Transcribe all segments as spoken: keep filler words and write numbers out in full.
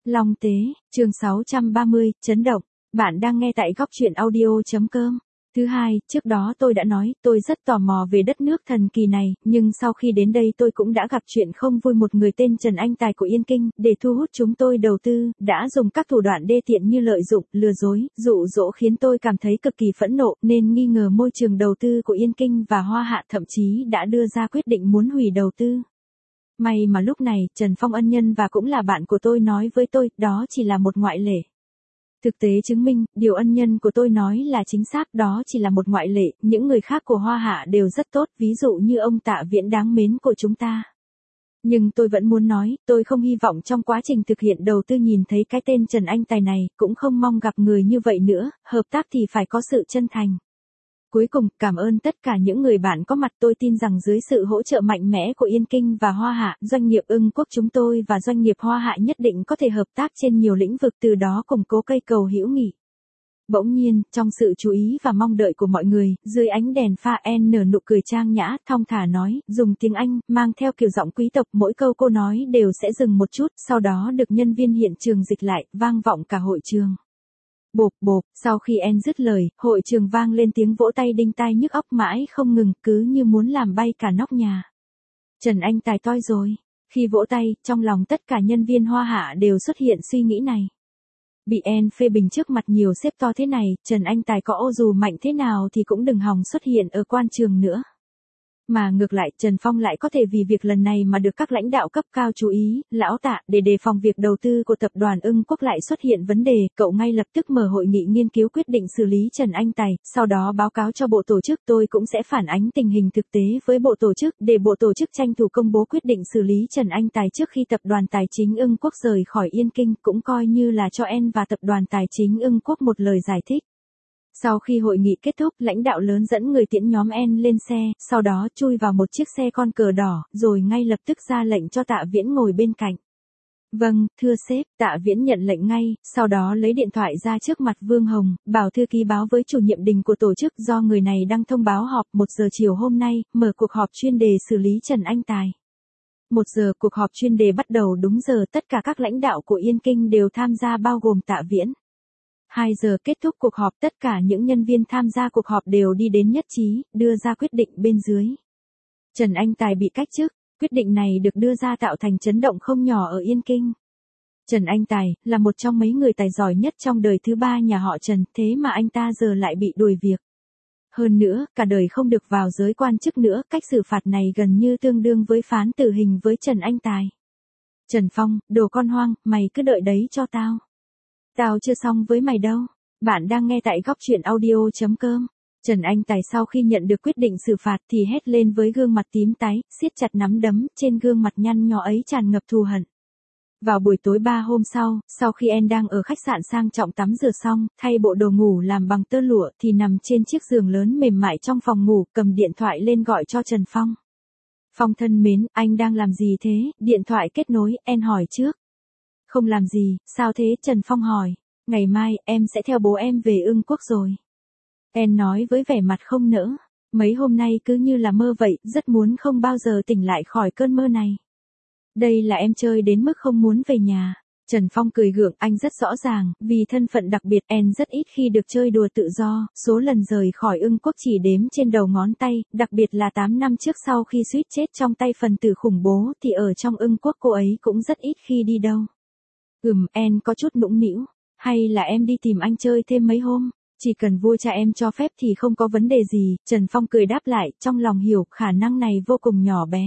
Long Tế, chương sáu trăm ba mươi, chấn động. Bạn đang nghe tại góc truyện audio.com. Thứ hai, trước đó tôi đã nói, tôi rất tò mò về đất nước thần kỳ này, nhưng sau khi đến đây tôi cũng đã gặp chuyện không vui. Một người tên Trần Anh Tài của Yên Kinh, để thu hút chúng tôi đầu tư, đã dùng các thủ đoạn đê tiện như lợi dụng, lừa dối, dụ dỗ khiến tôi cảm thấy cực kỳ phẫn nộ, nên nghi ngờ môi trường đầu tư của Yên Kinh và Hoa Hạ, thậm chí đã đưa ra quyết định muốn hủy đầu tư. May mà lúc này, Trần Phong ân nhân và cũng là bạn của tôi nói với tôi, đó chỉ là một ngoại lệ. Thực tế chứng minh, điều ân nhân của tôi nói là chính xác, đó chỉ là một ngoại lệ, những người khác của Hoa Hạ đều rất tốt, ví dụ như ông Tạ Viễn đáng mến của chúng ta. Nhưng tôi vẫn muốn nói, tôi không hy vọng trong quá trình thực hiện đầu tư nhìn thấy cái tên Trần Anh Tài này, cũng không mong gặp người như vậy nữa, hợp tác thì phải có sự chân thành. Cuối cùng, cảm ơn tất cả những người bạn có mặt. Tôi tin rằng dưới sự hỗ trợ mạnh mẽ của Yên Kinh và Hoa Hạ, doanh nghiệp Ưng Quốc chúng tôi và doanh nghiệp Hoa Hạ nhất định có thể hợp tác trên nhiều lĩnh vực, từ đó củng cố cây cầu hữu nghị. Bỗng nhiên, trong sự chú ý và mong đợi của mọi người, dưới ánh đèn pha, En nở nụ cười trang nhã, thong thả nói, dùng tiếng Anh, mang theo kiểu giọng quý tộc, mỗi câu cô nói đều sẽ dừng một chút, sau đó được nhân viên hiện trường dịch lại, vang vọng cả hội trường. Bộp bộp, sau khi En dứt lời, hội trường vang lên tiếng vỗ tay đinh tai nhức óc mãi không ngừng, cứ như muốn làm bay cả nóc nhà. Trần Anh Tài toi rồi. Khi vỗ tay, trong lòng tất cả nhân viên Hoa Hạ đều xuất hiện suy nghĩ này. Bị En phê bình trước mặt nhiều sếp to thế này, Trần Anh Tài có ô dù mạnh thế nào thì cũng đừng hòng xuất hiện ở quan trường nữa. Mà ngược lại, Trần Phong lại có thể vì việc lần này mà được các lãnh đạo cấp cao chú ý, lão Tạ, để đề phòng việc đầu tư của tập đoàn Ưng Quốc lại xuất hiện vấn đề, cậu ngay lập tức mở hội nghị nghiên cứu quyết định xử lý Trần Anh Tài, sau đó báo cáo cho bộ tổ chức. Tôi cũng sẽ phản ánh tình hình thực tế với bộ tổ chức, để bộ tổ chức tranh thủ công bố quyết định xử lý Trần Anh Tài trước khi tập đoàn Tài chính Ưng Quốc rời khỏi Yên Kinh, cũng coi như là cho En và tập đoàn Tài chính Ưng Quốc một lời giải thích. Sau khi hội nghị kết thúc, lãnh đạo lớn dẫn người tiễn nhóm En lên xe, sau đó chui vào một chiếc xe con cờ đỏ, rồi ngay lập tức ra lệnh cho Tạ Viễn ngồi bên cạnh. Vâng, thưa sếp. Tạ Viễn nhận lệnh ngay, sau đó lấy điện thoại ra trước mặt Vương Hồng, bảo thư ký báo với chủ nhiệm Đình của tổ chức, do người này đăng thông báo họp một giờ chiều hôm nay, mở cuộc họp chuyên đề xử lý Trần Anh Tài. Một giờ, cuộc họp chuyên đề bắt đầu đúng giờ, tất cả các lãnh đạo của Yên Kinh đều tham gia bao gồm Tạ Viễn. Hai giờ kết thúc cuộc họp, tất cả những nhân viên tham gia cuộc họp đều đi đến nhất trí, đưa ra quyết định bên dưới. Trần Anh Tài bị cách chức, quyết định này được đưa ra tạo thành chấn động không nhỏ ở Yên Kinh. Trần Anh Tài, là một trong mấy người tài giỏi nhất trong đời thứ ba nhà họ Trần, thế mà anh ta giờ lại bị đuổi việc. Hơn nữa, cả đời không được vào giới quan chức nữa, cách xử phạt này gần như tương đương với phán tử hình với Trần Anh Tài. Trần Phong, đồ con hoang, mày cứ đợi đấy cho tao. Tao chưa xong với mày đâu. Bạn đang nghe tại góc truyện audio.com. Trần Anh Tài sau khi nhận được quyết định xử phạt thì hét lên với gương mặt tím tái, siết chặt nắm đấm, trên gương mặt nhăn nhó ấy tràn ngập thù hận. Vào buổi tối ba hôm sau, sau khi En đang ở khách sạn sang trọng tắm rửa xong, thay bộ đồ ngủ làm bằng tơ lụa thì nằm trên chiếc giường lớn mềm mại trong phòng ngủ, cầm điện thoại lên gọi cho Trần Phong. Phong thân mến, anh đang làm gì thế? Điện thoại kết nối, En hỏi trước. Không làm gì, sao thế? Trần Phong hỏi. Ngày mai, em sẽ theo bố em về Ưng Quốc rồi. En nói với vẻ mặt không nỡ. Mấy hôm nay cứ như là mơ vậy, rất muốn không bao giờ tỉnh lại khỏi cơn mơ này. Đây là em chơi đến mức không muốn về nhà. Trần Phong cười gượng, anh rất rõ ràng, vì thân phận đặc biệt, En rất ít khi được chơi đùa tự do, số lần rời khỏi Ưng Quốc chỉ đếm trên đầu ngón tay, đặc biệt là tám năm trước sau khi suýt chết trong tay phần tử khủng bố thì ở trong Ưng Quốc cô ấy cũng rất ít khi đi đâu. Ừm, En có chút nũng nĩu. Hay là em đi tìm anh chơi thêm mấy hôm? Chỉ cần vua cha em cho phép thì không có vấn đề gì. Trần Phong cười đáp lại, trong lòng hiểu khả năng này vô cùng nhỏ bé.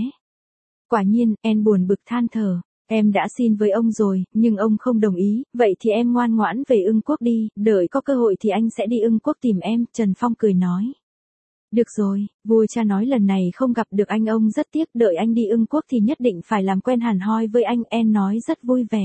Quả nhiên, En buồn bực than thở. Em đã xin với ông rồi, nhưng ông không đồng ý, vậy thì em ngoan ngoãn về Ưng Quốc đi, đợi có cơ hội thì anh sẽ đi Ưng Quốc tìm em. Trần Phong cười nói. Được rồi, vua cha nói lần này không gặp được anh, ông rất tiếc, đợi anh đi Ưng Quốc thì nhất định phải làm quen hẳn hoi với anh. En nói rất vui vẻ.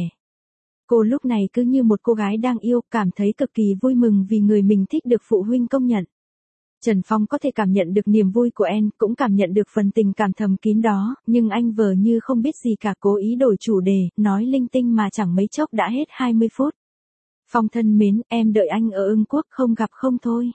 Cô lúc này cứ như một cô gái đang yêu, cảm thấy cực kỳ vui mừng vì người mình thích được phụ huynh công nhận. Trần Phong có thể cảm nhận được niềm vui của En, cũng cảm nhận được phần tình cảm thầm kín đó, nhưng anh vờ như không biết gì cả, cố ý đổi chủ đề, nói linh tinh mà chẳng mấy chốc đã hết hai mươi phút. Phong thân mến, em đợi anh ở Ưng Quốc, không gặp không thôi.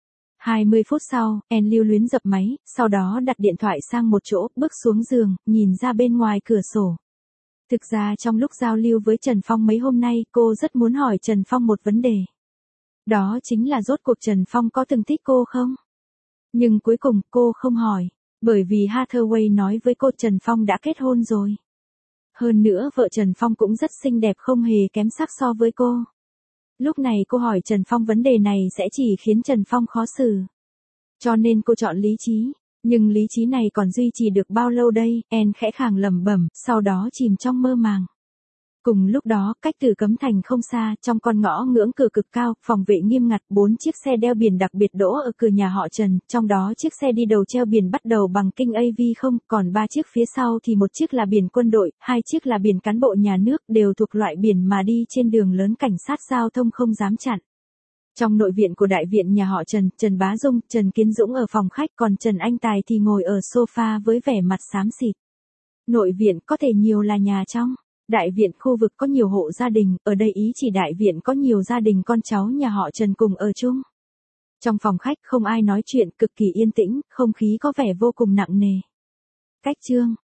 hai mươi phút sau, En lưu luyến dập máy, sau đó đặt điện thoại sang một chỗ, bước xuống giường, nhìn ra bên ngoài cửa sổ. Thực ra trong lúc giao lưu với Trần Phong mấy hôm nay cô rất muốn hỏi Trần Phong một vấn đề. Đó chính là rốt cuộc Trần Phong có từng thích cô không? Nhưng cuối cùng cô không hỏi, bởi vì Hathaway nói với cô Trần Phong đã kết hôn rồi. Hơn nữa vợ Trần Phong cũng rất xinh đẹp không hề kém sắc so với cô. Lúc này cô hỏi Trần Phong vấn đề này sẽ chỉ khiến Trần Phong khó xử. Cho nên cô chọn lý trí. Nhưng lý trí này còn duy trì được bao lâu đây? En khẽ khàng lẩm bẩm, sau đó chìm trong mơ màng. Cùng lúc đó, cách Tử Cấm Thành không xa, trong con ngõ ngưỡng cửa cực cao, phòng vệ nghiêm ngặt, bốn chiếc xe đeo biển đặc biệt đỗ ở cửa nhà họ Trần, trong đó chiếc xe đi đầu treo biển bắt đầu bằng kinh a vê không, còn ba chiếc phía sau thì một chiếc là biển quân đội, hai chiếc là biển cán bộ nhà nước, đều thuộc loại biển mà đi trên đường lớn cảnh sát giao thông không dám chặn. Trong nội viện của đại viện nhà họ Trần, Trần Bá Dung, Trần Kiến Dũng ở phòng khách, còn Trần Anh Tài thì ngồi ở sofa với vẻ mặt xám xịt. Nội viện có thể nhiều là nhà trong. Đại viện khu vực có nhiều hộ gia đình, ở đây ý chỉ đại viện có nhiều gia đình con cháu nhà họ Trần cùng ở chung. Trong phòng khách không ai nói chuyện, cực kỳ yên tĩnh, không khí có vẻ vô cùng nặng nề. Cách chương